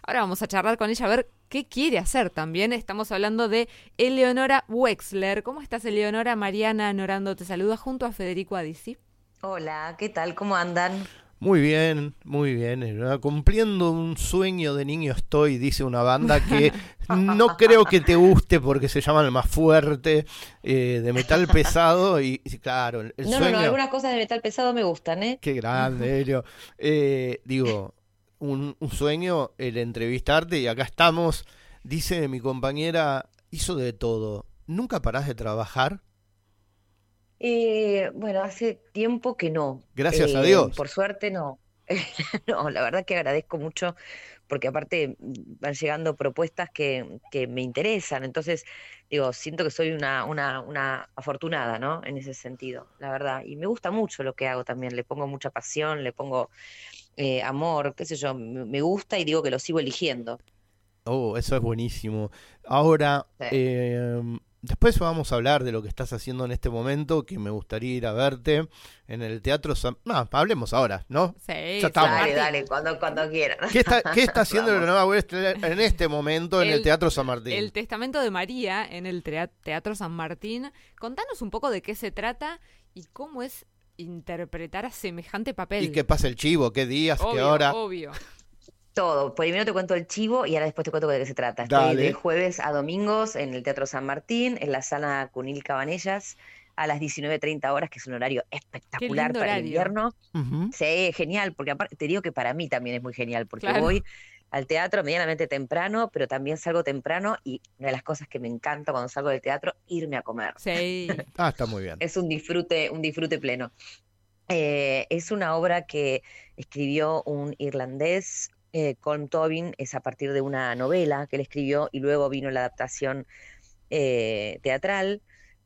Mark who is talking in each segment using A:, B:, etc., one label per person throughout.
A: Ahora vamos a charlar con ella a ver qué quiere hacer también. Estamos hablando de Eleonora Wexler. ¿Cómo estás, Eleonora? Mariana Norando te saluda junto a Federico Adisi.
B: Hola, ¿qué tal? ¿Cómo andan?
C: Muy bien. Cumpliendo un sueño de niño estoy, dice una banda que no creo que te guste porque se llama El Más Fuerte, de metal pesado y claro, el
B: No,
C: sueño,
B: algunas cosas de metal pesado me gustan, ¿eh?
C: qué grande, Helio. Digo, un sueño el entrevistarte y acá estamos, dice mi compañera, hizo de todo. ¿Nunca parás de trabajar?
B: Bueno, hace tiempo que no.
C: Gracias a Dios.
B: Por suerte no. No, la verdad que agradezco mucho porque aparte van llegando propuestas que me interesan. Entonces, digo, siento que soy una afortunada, ¿no? En ese sentido, la verdad. Y me gusta mucho lo que hago también. Le pongo mucha pasión, le pongo amor, qué sé yo, me gusta y digo que lo sigo eligiendo.
C: Oh, eso es buenísimo. Ahora,
B: Sí.
C: después vamos a hablar de lo que estás haciendo en este momento, que me gustaría ir a verte en el Teatro San... No, hablemos ahora, ¿no? Ya
A: Sí, San
C: estamos.
B: Dale,
A: Martín.
B: dale, cuando quieran.
C: ¿Qué está haciendo la
B: Vamos.
C: nueva Westler en este momento en el
A: El,
C: Teatro San
A: el
C: Martín?
A: Testamento de María en el Teatro San Martín. Contanos un poco de qué se trata y cómo es interpretar a semejante
C: ¿Y
A: papel.
C: qué pasa el chivo? ¿Qué días? ¿Qué
A: Obvio,
C: hora?
A: obvio.
B: Todo. Primero te cuento el chivo y ahora después te cuento de qué se trata. Estoy de
C: Dale.
B: jueves a domingos en el Teatro San Martín, en la sala Cunil Cabanellas, a las 19:30 horas, que es un horario
A: Qué
B: espectacular
A: lindo
B: para el
A: horario.
B: invierno.
C: Ujú.
B: Sí, genial, porque aparte te digo que para mí también es muy genial, porque
A: Claro.
B: voy al teatro medianamente temprano, pero también salgo temprano y una de las cosas que me encanta cuando salgo del teatro, irme a comer.
A: Sí.
C: Ah, está muy bien.
B: Es un disfrute pleno. Es una obra que escribió un irlandés, Colm Tobin, es a partir de una novela que él escribió y luego vino la adaptación teatral.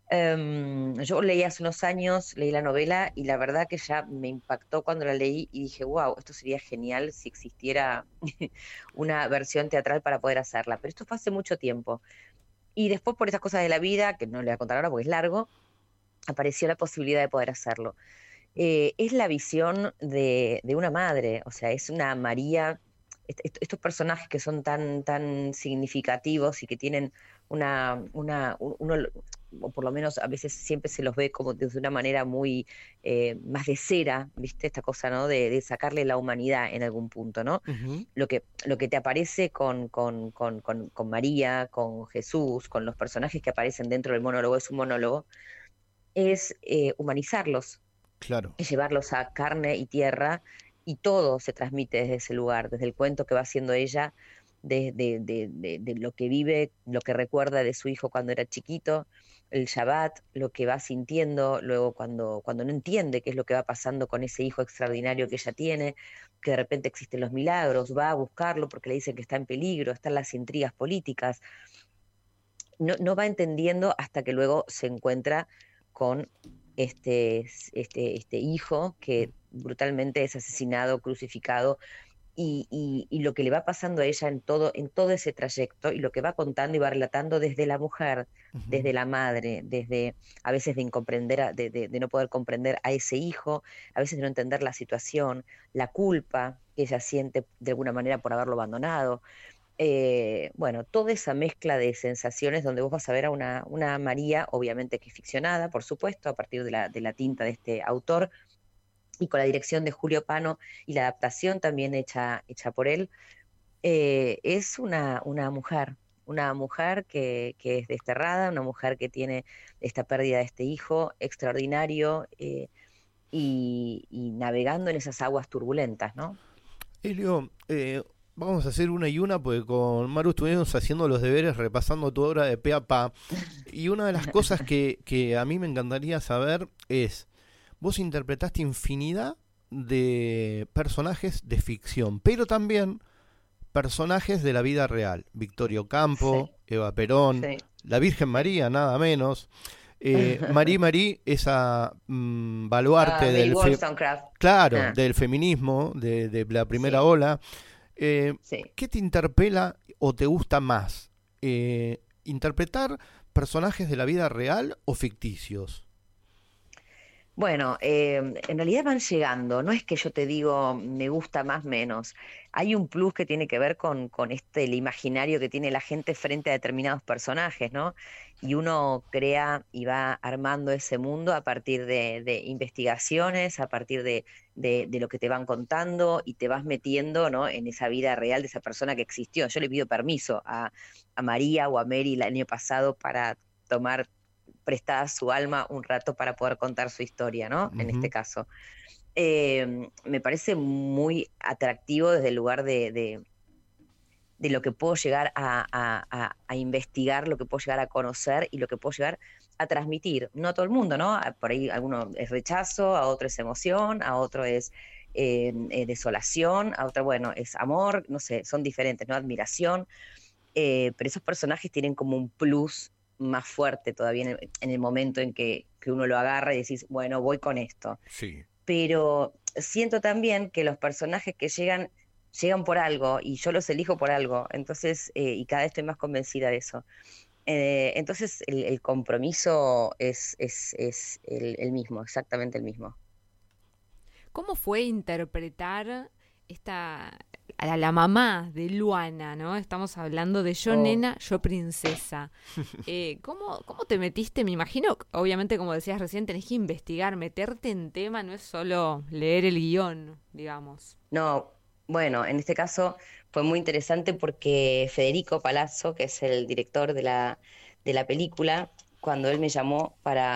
B: Yo leí hace unos años, leí la novela y la verdad que ya me impactó cuando la leí y dije, wow, esto sería genial si existiera una versión teatral para poder hacerla. Pero esto fue hace mucho tiempo. Y después por esas cosas de la vida, que no le voy a contar ahora porque es largo, apareció la posibilidad de poder hacerlo. Es la visión de una madre, o sea, es una María, estos personajes que son tan significativos y que tienen uno, o por lo menos a veces siempre se los ve como desde una manera muy más de cera, ¿viste? Esta cosa, ¿no? De sacarle la humanidad en algún punto, ¿no?
C: Ujú.
B: Lo que te aparece con María, con Jesús, con los personajes que aparecen dentro del monólogo, es un monólogo, es humanizarlos,
C: Claro.
B: es llevarlos a carne y tierra, y todo se transmite desde ese lugar, desde el cuento que va haciendo ella, de lo que vive, lo que recuerda de su hijo cuando era chiquito, el Shabbat, lo que va sintiendo, luego cuando no entiende qué es lo que va pasando con ese hijo extraordinario que ella tiene, que de repente existen los milagros, va a buscarlo porque le dicen que está en peligro, están las intrigas políticas, no va entendiendo hasta que luego se encuentra con este hijo que brutalmente es asesinado, crucificado, y lo que le va pasando a ella en todo ese trayecto, y lo que va contando y va relatando desde la mujer,
C: Ujú.
B: desde la madre, desde a veces de incomprender, de no poder comprender a ese hijo, a veces de no entender la situación, la culpa que ella siente de alguna manera por haberlo abandonado. Bueno, toda esa mezcla de sensaciones donde vos vas a ver a una María, obviamente que es ficcionada, por supuesto, a partir de la tinta de este autor, y con la dirección de Julio Pano y la adaptación también hecha por él, es una mujer que es desterrada, una mujer que tiene esta pérdida de este hijo extraordinario, y navegando en esas aguas turbulentas, ¿no?
C: Elio, vamos a hacer una y una porque con Maru estuvimos haciendo los deberes, repasando tu obra de pe a pa. Y una de las cosas que a mí me encantaría saber es, vos interpretaste infinidad de personajes de ficción, pero también personajes de la vida real. Victorio Campo,
B: Sí,
C: Eva Perón,
B: sí,
C: la Virgen
B: sí.
C: María, nada menos. Marie Marie, esa baluarte
B: Mary
C: del
B: Wollstonecraft.
C: claro,
B: Ah,
C: del feminismo, de la primera
B: sí,
C: ola. Eh,
B: sí.
C: ¿Qué te interpela o te gusta más? ¿Interpretar personajes de la vida real o ficticios?
B: Bueno, en realidad van llegando, no es que yo te digo me gusta más menos. Hay un plus que tiene que ver con el imaginario que tiene la gente frente a determinados personajes, ¿no? Y uno crea y va armando ese mundo a partir de investigaciones, a partir de lo que te van contando y te vas metiendo, ¿no? En esa vida real de esa persona que existió. Yo le pido permiso a María o a Mary el año pasado para tomar prestada su alma un rato para poder contar su historia, ¿no? En este
C: Ujú.
B: caso. Me parece muy atractivo desde el lugar de lo que puedo llegar a investigar, lo que puedo llegar a conocer y lo que puedo llegar a transmitir. No a todo el mundo, ¿no? Por ahí alguno es rechazo, a otro es emoción, a otro es desolación, a otro, bueno, es amor, no sé, son diferentes, ¿no? Admiración, pero esos personajes tienen como un plus más fuerte todavía en el momento en que uno lo agarra y decís, bueno, voy con esto.
C: Sí.
B: Pero siento también que los personajes que llegan por algo y yo los elijo por algo, entonces, y cada vez estoy más convencida de eso. Entonces el compromiso es el mismo, exactamente el mismo.
A: ¿Cómo fue interpretar esta a la mamá de Luana, ¿no? Estamos hablando de yo
B: Oh.
A: nena, yo princesa. ¿Cómo te metiste? Me imagino, obviamente, como decías recién, tenés que investigar, meterte en tema, no es solo leer el guión, digamos.
B: No, bueno, en este caso fue muy interesante porque Federico Palazzo, que es el director de la película, cuando él me llamó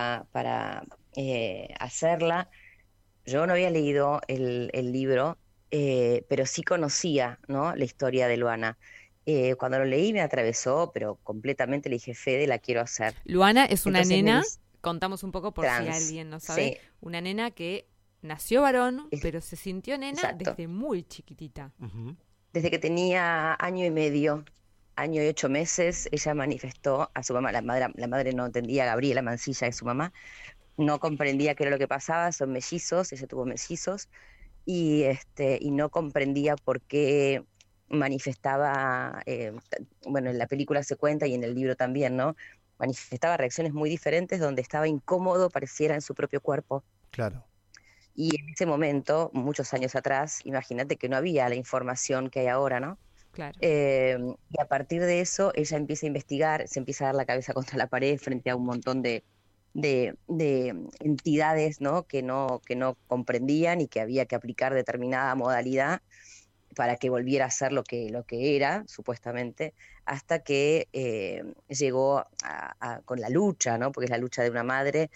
B: para hacerla, yo no había leído el libro, pero sí conocía, ¿no? La historia de Luana. Cuando lo leí me atravesó, pero completamente le dije, Fede, la quiero hacer.
A: Luana es una
B: Entonces me
A: nena,
B: dice,
A: contamos un poco por si
B: trans,
A: alguien no sabe,
B: sí,
A: una nena que nació varón,
B: es-
A: pero se sintió nena
B: exacto.
A: desde muy chiquitita.
C: Ujú.
B: Desde que tenía año y medio, año y 8 meses, ella manifestó a su mamá. La madre no entendía, Gabriela Mancilla es su mamá, no comprendía qué era lo que pasaba, son mellizos, ella tuvo mellizos, y no comprendía por qué manifestaba, bueno, en la película se cuenta y en el libro también, ¿no? Manifestaba reacciones muy diferentes donde estaba incómodo, pareciera, en su propio cuerpo.
C: Claro.
B: Y en ese momento, muchos años atrás, imagínate que no había la información que hay ahora, ¿no?
A: Claro.
B: Y a partir de eso, ella empieza a investigar, se empieza a dar la cabeza contra la pared frente a un montón de entidades, ¿no? Que no comprendían y que había que aplicar determinada modalidad para que volviera a ser lo que era, supuestamente, hasta que llegó con la lucha, ¿no? Porque es la lucha de una madre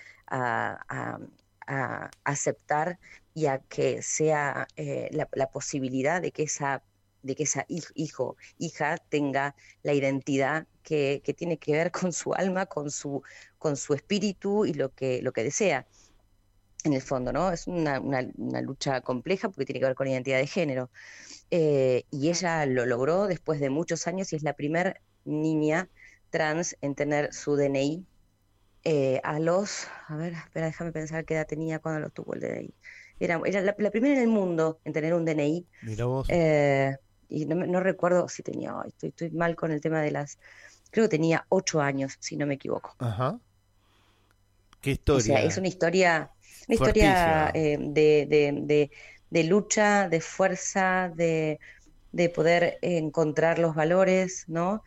B: a aceptar y a que sea la posibilidad de que esa hija tenga la identidad que tiene que ver con su alma, con su espíritu y lo que desea, en el fondo, ¿no? Es una lucha compleja porque tiene que ver con identidad de género. Y
A: Claro.
B: ella lo logró después de muchos años y es la primer niña trans en tener su DNI a ver, espera, déjame pensar qué edad tenía cuando lo tuvo el DNI. Era la primera en el mundo en tener un DNI.
C: Mira vos.
B: eh, y no recuerdo si tenía, ay, estoy mal con el tema creo que tenía 8 años, si no me equivoco.
C: Ajá. Qué
B: O sea, es
C: historia.
B: una historia
C: Fuertísima.
B: de lucha, de fuerza, de poder encontrar los valores, ¿no?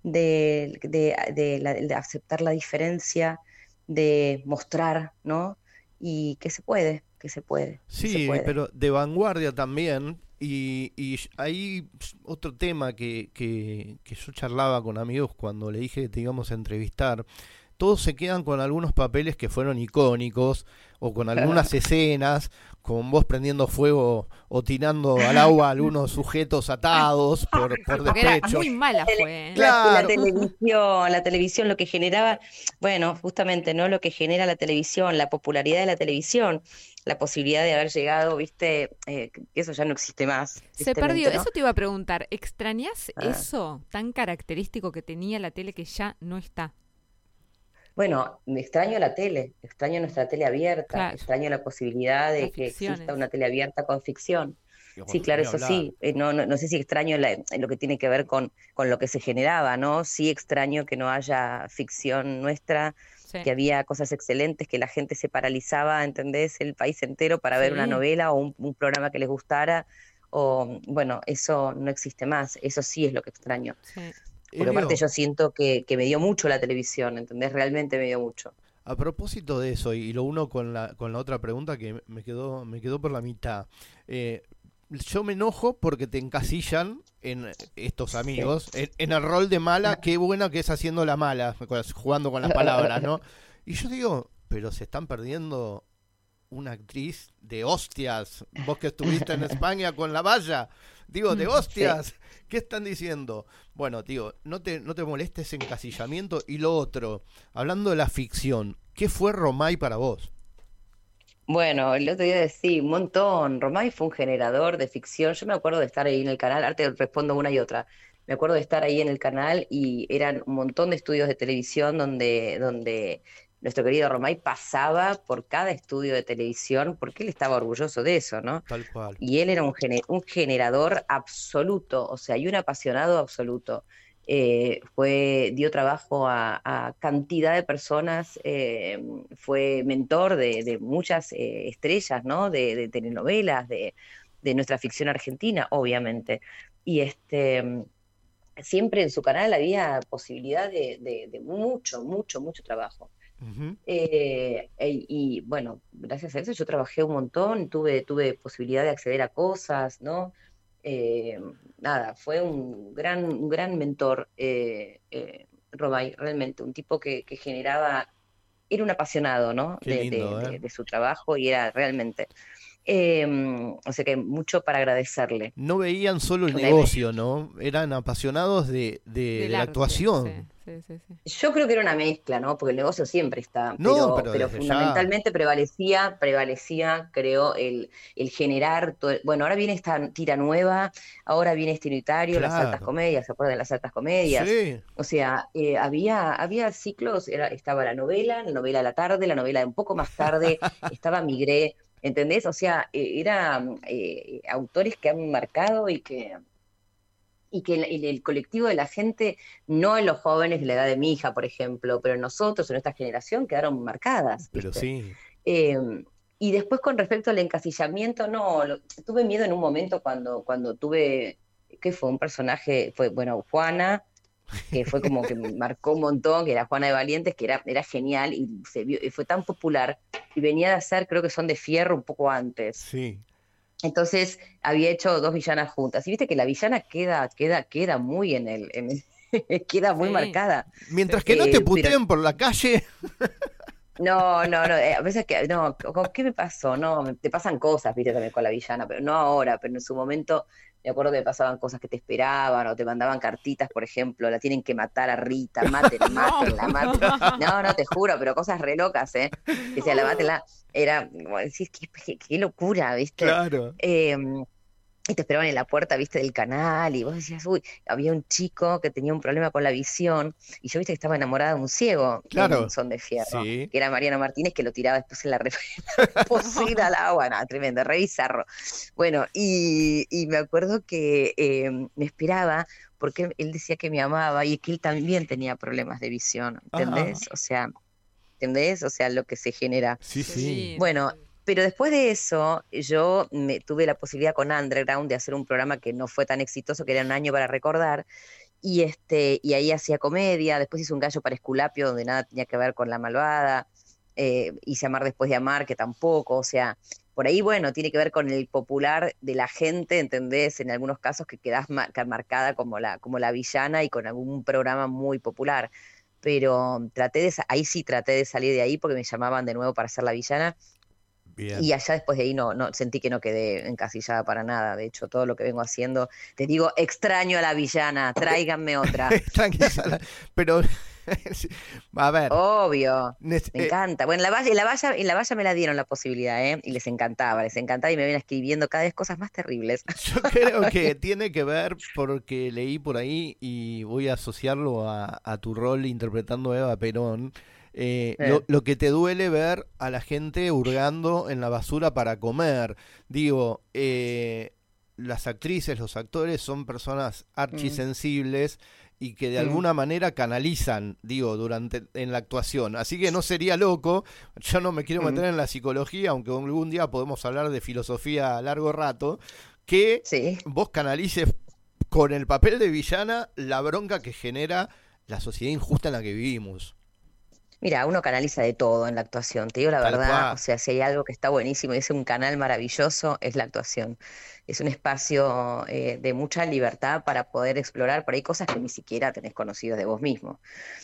B: De aceptar la diferencia, de mostrar, ¿no? Y que se puede, que se puede, que se
C: Sí,
B: puede.
C: pero de vanguardia también. Y hay otro tema que yo charlaba con amigos cuando le dije que te íbamos a entrevistar. Todos se quedan con algunos papeles que fueron icónicos o con algunas escenas, con vos prendiendo fuego o tirando al agua a algunos sujetos atados
A: Sí,
C: por
A: porque era
C: despecho.
A: muy mala fue, ¿eh?
B: La
C: Claro,
B: televisión, lo que generaba, bueno, justamente, ¿no? Lo que genera la televisión, la popularidad de la televisión, la posibilidad de haber llegado, viste, que eso ya no existe más,
A: Se perdió.
B: tristemente, ¿no?
A: Eso te iba a preguntar. ¿Extrañas
B: Ah,
A: eso tan característico que tenía la tele que ya no está?
B: bueno, me extraño la tele, extraño nuestra tele abierta,
A: Claro,
B: extraño la posibilidad
A: las
B: de que exista
A: ficciones.
B: una tele abierta con ficción. Sí, claro,
C: Ni
B: eso
C: hablar.
B: sí. No sé si extraño lo que tiene que ver con lo que se generaba, ¿no? Sí extraño que no haya ficción nuestra,
A: Sí,
B: que había cosas excelentes, que la gente se paralizaba, ¿entendés? El país entero para ver una
A: sí,
B: novela o un programa que les gustara. O, bueno, eso no existe más. Eso sí es lo que extraño.
A: sí.
B: Porque aparte
C: Elio,
B: yo siento que me dio mucho la televisión, ¿entendés? Realmente me dio mucho.
C: a propósito de eso, y lo uno con la otra pregunta que me quedó por la mitad. Eh, yo me enojo porque te encasillan en estos
B: Sí.
C: amigos, en el rol de mala, qué buena que es haciendo la mala, jugando con las palabras, ¿no? Y yo digo, pero se están perdiendo una actriz de hostias. Vos que estuviste en España con la valla. Digo, de
B: Sí.
C: hostias. ¿Qué están diciendo? Bueno, digo, no te molestes ese encasillamiento. Y lo otro, hablando de la ficción, ¿qué fue Romay para vos?
B: Bueno, el otro día decía un montón. Romay fue un generador de ficción. Yo me acuerdo de estar ahí en el canal, ahora te respondo una y otra. Me acuerdo de estar ahí en el canal y eran un montón de estudios de televisión donde nuestro querido Romay pasaba por cada estudio de televisión porque él estaba orgulloso de eso, ¿no?
C: Tal cual.
B: Y él era un generador absoluto, o sea, y un apasionado absoluto. Dio trabajo a cantidad de personas, fue mentor de muchas estrellas, ¿no? De telenovelas, de nuestra ficción argentina, obviamente. Y siempre en su canal había posibilidad de mucho trabajo.
C: Ujú.
B: Y bueno, gracias a eso yo trabajé un montón, tuve posibilidad de acceder a cosas, ¿no? Eh, Nada, fue un gran mentor, Romay, realmente, un tipo que generaba, era un apasionado, ¿no?
C: Qué lindo, ¿eh?
B: De su trabajo y era realmente, eh, o sea que mucho para agradecerle.
C: No veían solo el
B: Una vez
C: negocio, ¿no? Eran apasionados
A: Del
C: de la
A: arte, sí,
C: actuación.
A: sí, sí, sí.
B: Yo creo que era una mezcla, ¿no? Porque el negocio siempre está,
C: No, pero
B: pero
C: desde ya.
B: fundamentalmente creo, el generar todo. Bueno, ahora viene esta tira nueva, ahora viene este unitario, las altas
C: Claro.
B: comedias, ¿se acuerdan de las altas comedias?
C: Sí.
B: O sea, había ciclos, estaba la novela a la tarde, la novela de un poco más tarde, estaba Migré, ¿entendés? O sea, eran autores que han marcado y que el colectivo de la gente, no en los jóvenes de la edad de mi hija, por ejemplo, pero en nosotros, en nuestra generación, quedaron marcadas,
C: Pero
B: ¿viste?
C: sí.
B: Eh, y después con respecto al encasillamiento, no, tuve miedo en un momento cuando tuve, ¿qué fue? Un personaje, fue, bueno, Juana, que fue como que me marcó un montón, que era Juana de Valientes, que era genial y fue tan popular, y venía de hacer, creo que Son de Fierro un poco antes.
C: Sí.
B: Entonces había hecho dos villanas juntas. Y viste que la villana queda muy queda muy
A: Sí,
B: marcada.
A: sí,
C: Mientras que
A: sí.
C: no te
B: Pero
C: puteen por la calle.
B: no, a veces que, no, ¿qué me pasó? No, te pasan cosas, viste, también con la villana, pero no ahora, pero en su momento me acuerdo que pasaban cosas que te esperaban o te mandaban cartitas, por ejemplo, la tienen que matar a Rita, mátenla,
A: No,
B: mátenla,
A: no.
B: mátenla. No, te juro, pero cosas re locas, ¿eh? Decía, la mátenla, era, como decís, qué locura, ¿viste?
C: Claro.
B: Y te esperaban en la puerta, viste, del canal, y vos decías, uy, había un chico que tenía un problema con la visión, y yo viste que estaba enamorada de un ciego en
C: Claro.
B: Son de Fierro,
C: Sí.
B: que era Mariano Martínez, que lo tiraba después en la reposera al agua, nada, tremendo, re bizarro. Bueno, y me acuerdo que me esperaba, porque él decía que me amaba, y que él también tenía problemas de visión,
C: Ah,
B: ¿entendés? O sea, lo que se genera.
C: sí,
A: Qué
C: sí.
A: lindo.
B: Bueno, pero después de eso, yo tuve la posibilidad con Underground de hacer un programa que no fue tan exitoso, que era Un año para recordar, y ahí hacía comedia, después hice Un gallo para Esculapio, donde nada tenía que ver con La Malvada, hice Amar después de amar, que tampoco, o sea, por ahí, bueno, tiene que ver con el popular de la gente, ¿entendés? En algunos casos que quedás marcada como la villana y con algún programa muy popular. Pero ahí sí traté de salir de ahí porque me llamaban de nuevo para ser la villana y
C: Bien.
B: allá después de ahí no sentí que no quedé encasillada para nada. De hecho, todo lo que vengo haciendo, te digo, extraño a la villana, tráiganme otra.
C: Tranquila. Pero, a ver.
B: Obvio,
C: nes-
B: me
C: eh,
B: encanta. Bueno, en la valla me la dieron la posibilidad, ¿eh? Y les encantaba y me ven escribiendo cada vez cosas más terribles.
C: yo creo que tiene que ver porque leí por ahí y voy a asociarlo a tu rol interpretando a Eva Perón.
B: Eh,
C: Lo que te duele ver a la gente hurgando en la basura para comer. Digo, las actrices, los actores son personas archisensibles y que de alguna manera canalizan, digo, en la actuación. Así que no sería loco, yo no me quiero meter en la psicología, aunque algún día podemos hablar de filosofía a largo rato, que vos canalices con el papel de villana la bronca que genera la sociedad injusta en la que vivimos.
B: Mira, uno canaliza de todo en la actuación, te digo la verdad, o sea, si hay algo que está buenísimo y es un canal maravilloso, es la actuación. Es un espacio de mucha libertad para poder explorar por ahí cosas que ni siquiera tenés conocido de vos mismo.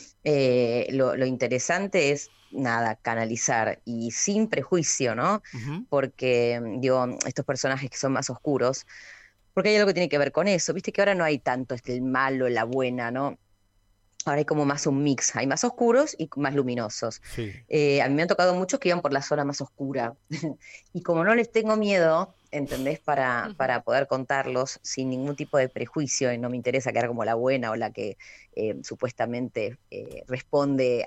B: Lo interesante es, nada, canalizar y sin prejuicio, ¿no? Porque, digo, estos personajes que son más oscuros, porque hay algo que tiene que ver con eso, viste que ahora no hay tanto el malo, la buena, ¿no? Ahora hay como más un mix, hay más oscuros y más luminosos.
C: Sí.
B: A mí me han tocado muchos que iban por la zona más oscura. Y como no les tengo miedo, ¿entendés? Para poder contarlos sin ningún tipo de prejuicio, y no me interesa quedar como la buena o la que supuestamente responde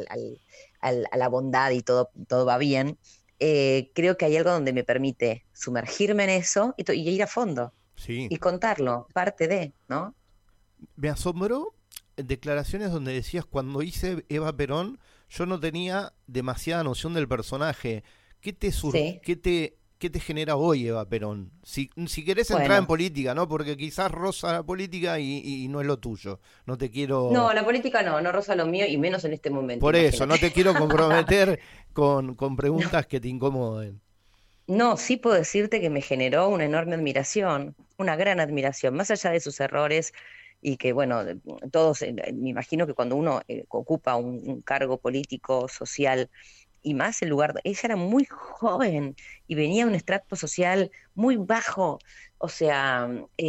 B: a la bondad y todo va bien, creo que hay algo donde me permite sumergirme en eso y ir a fondo.
C: Sí.
B: Y contarlo, parte de, ¿no?
C: Me asombró declaraciones donde decías, cuando hice Eva Perón, yo no tenía demasiada noción del personaje. ¿Qué te genera hoy Eva Perón? Si querés entrar en política, ¿no? Porque quizás roza la política y no es lo tuyo. No te quiero...
B: No, la política no roza lo mío y menos en este momento.
C: Por eso, no te quiero comprometer con preguntas que te incomoden.
B: No, sí puedo decirte que me generó una enorme admiración, una gran admiración, más allá de sus errores y que, bueno, todos, me imagino que cuando uno ocupa un cargo político, social, y más el lugar, ella era muy joven y venía de un estrato social muy bajo, o sea,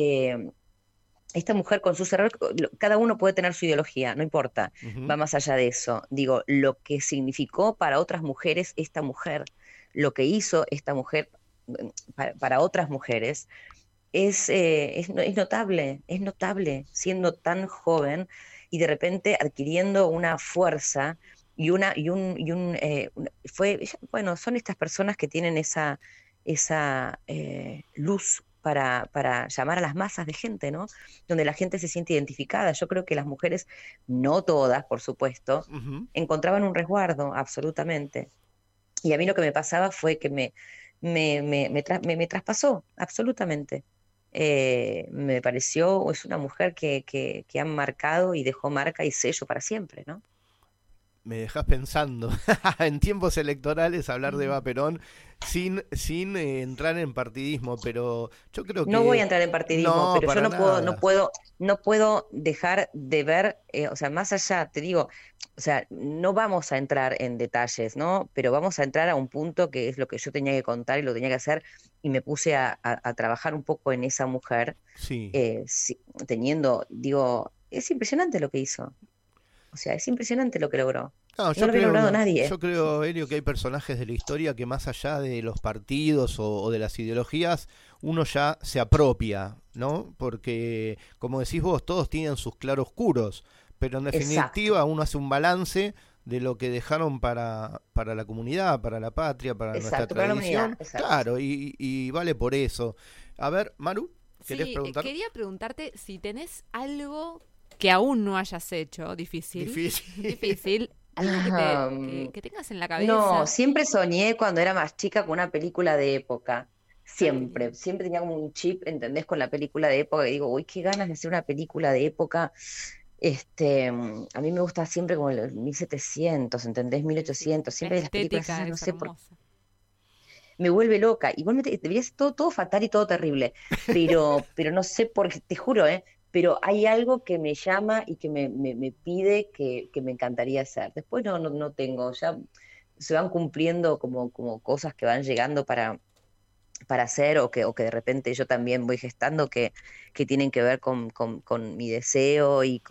B: esta mujer con sus errores, cada uno puede tener su ideología, no importa, va más allá de eso. Digo, lo que significó para otras mujeres esta mujer, lo que hizo esta mujer para otras mujeres, es notable, siendo tan joven y de repente adquiriendo una fuerza bueno, son estas personas que tienen esa luz para llamar a las masas de gente, ¿no? Donde la gente se siente identificada. Yo creo que las mujeres, no todas, por supuesto, encontraban un resguardo, absolutamente. Y a mí lo que me pasaba fue que me traspasó, absolutamente. Me pareció, es una mujer que ha marcado y dejó marca y sello para siempre, ¿no?
C: Me dejas pensando en tiempos electorales hablar de Eva Perón sin entrar en partidismo, pero yo creo que
B: no voy a entrar en partidismo, pero yo no puedo dejar de ver, o sea, más allá, te digo, o sea, no vamos a entrar en detalles, ¿no? Pero vamos a entrar a un punto que es lo que yo tenía que contar y lo tenía que hacer, y me puse a trabajar un poco en esa mujer, teniendo, digo, es impresionante lo que hizo. O sea, es impresionante lo que logró. No lo había logrado nadie.
C: Yo creo, Elio, que hay personajes de la historia que más allá de los partidos o de las ideologías, uno ya se apropia, ¿no? Porque, como decís vos, todos tienen sus claroscuros, pero en definitiva uno hace un balance de lo que dejaron para la comunidad, para la patria, para nuestra tradición. Claro, y vale por eso. A ver, Maru, ¿querés preguntar?
A: Quería preguntarte si tenés algo que aún no hayas hecho, difícil, algo que tengas en la cabeza.
B: No, siempre soñé cuando era más chica con una película de época, siempre tenía como un chip, ¿entendés? Con la película de época, que digo, uy, qué ganas de hacer una película de época. A mí me gusta siempre como los 1700, ¿entendés? 1800, siempre las películas esas, no sé por qué. Me vuelve loca, igualmente debería ser todo fatal y todo terrible, pero no sé por qué, te juro, pero hay algo que me llama y que me pide que me encantaría hacer. Después no tengo, ya se van cumpliendo como cosas que van llegando para hacer o que de repente yo también voy gestando que tienen que ver con mi deseo y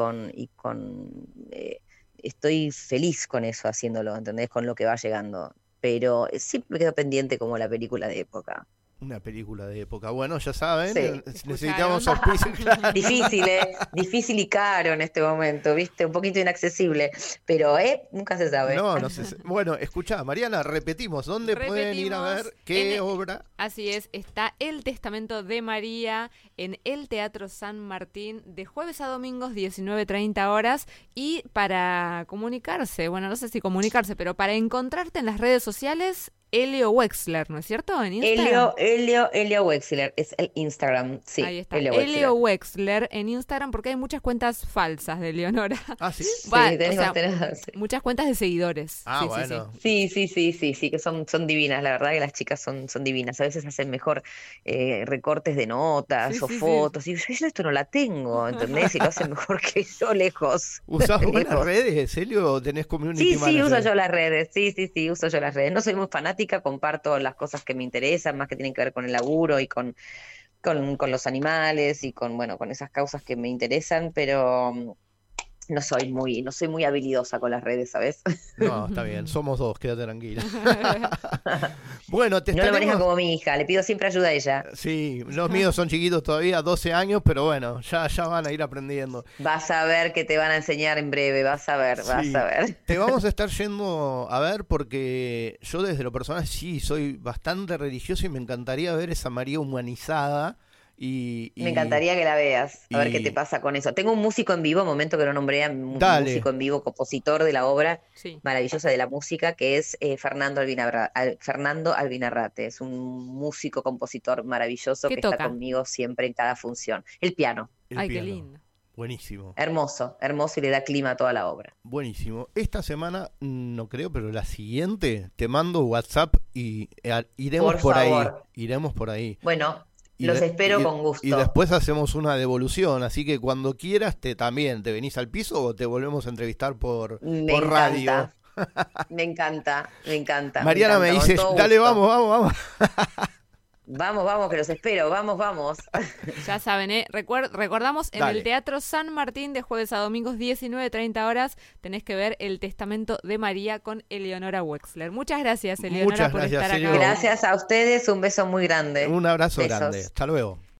B: estoy feliz con eso haciéndolo, ¿entendés? Con lo que va llegando. Pero siempre me quedo pendiente como la película de época.
C: Una película de época. Bueno, ya saben,
B: Sí.
C: necesitamos
A: ¿Escucharon?
C: auspicio. Claro.
B: Difícil, difícil y caro en este momento, ¿viste? Un poquito inaccesible, pero nunca se sabe.
C: No sé. Bueno, escuchá, Mariana, repetimos, ¿dónde pueden ir a ver
A: Repetimos,
C: qué obra?
A: Así es, está El Testamento de María en el Teatro San Martín de jueves a domingos 19:30 horas. Y para comunicarse, bueno, no sé si comunicarse, pero para encontrarte en las redes sociales, Elio Wexler, ¿no es cierto? En Instagram.
B: Elio Wexler, es el Instagram, sí,
A: Ahí está,
B: Elio
A: Elio
B: Wexler.
A: Wexler en Instagram, porque hay muchas cuentas falsas de Leonora.
C: Ah, ¿sí?
B: Sí,
A: Va, o
B: tenés
A: sea,
B: bastante- sí.
A: muchas cuentas de seguidores.
C: Ah,
A: Sí,
C: bueno.
B: Sí, que son divinas, la verdad que las chicas son divinas. A veces hacen mejor recortes de notas
A: Sí,
B: o
A: sí, sí.
B: fotos. Y yo esto no la tengo, ¿entendés? Y lo hacen mejor que yo lejos.
C: ¿Usás buenas
B: Lejos.
C: redes, Elio, o tenés community
B: Sí,
C: manager?
B: uso yo las redes, sí, uso yo las redes. No soy muy fanática, comparto las cosas que me interesan, más que tienen que ver con el laburo y con los animales y bueno, con esas causas que me interesan, pero no soy muy habilidosa con las redes, ¿sabes?
C: No, está bien, somos dos, quédate tranquila. Bueno, te
B: No lo maneja
C: estaremos...
B: como mi hija, le pido siempre ayuda a ella.
C: Sí, los míos son chiquitos todavía, 12 años, pero bueno, ya van a ir aprendiendo.
B: Vas a ver que te van a enseñar en breve, vas a ver, vas
C: Sí.
B: a ver.
C: Te vamos a estar yendo a ver porque yo desde lo personal sí soy bastante religioso y me encantaría ver esa María humanizada y
B: Me encantaría que la veas, a ver qué
C: y-
B: te pasa con eso. Tengo un músico en vivo, momento que no nombré a un
C: Dale.
B: músico en vivo, compositor de la obra
A: Sí.
B: maravillosa de la música, que es Fernando Albinarrate. Es un músico, compositor maravilloso
A: ¿Qué
B: que
A: toca?
B: está conmigo siempre en cada función. El piano,
C: el
A: Ay, qué
C: piano.
A: lindo.
C: Buenísimo,
B: hermoso y le da clima a toda la obra.
C: buenísimo. Esta semana no creo, pero la siguiente te mando WhatsApp y iremos
B: Por
C: por ahí.
B: favor.
C: Iremos por ahí.
B: Bueno,
C: Y
B: los
C: de-
B: espero
C: y-
B: con gusto.
C: Y después hacemos una devolución, así que cuando quieras también te venís al piso o te volvemos a entrevistar por
B: Me
C: radio.
B: encanta. Me encanta.
C: Mariana me
B: encanta, con
C: dice,
B: todo
C: dale,
B: gusto.
C: vamos.
B: Vamos, que los espero. Vamos.
A: Ya saben, recordamos en
C: Dale.
A: el Teatro San Martín de jueves a domingos 19:30 horas tenés que ver El Testamento de María con Eleonora Wexler. Muchas gracias, Eleonora,
C: Muchas
A: por
C: gracias,
A: estar acá.
C: Elio.
B: Gracias a ustedes, un beso muy grande.
C: Un abrazo
B: Besos.
C: grande. Hasta luego.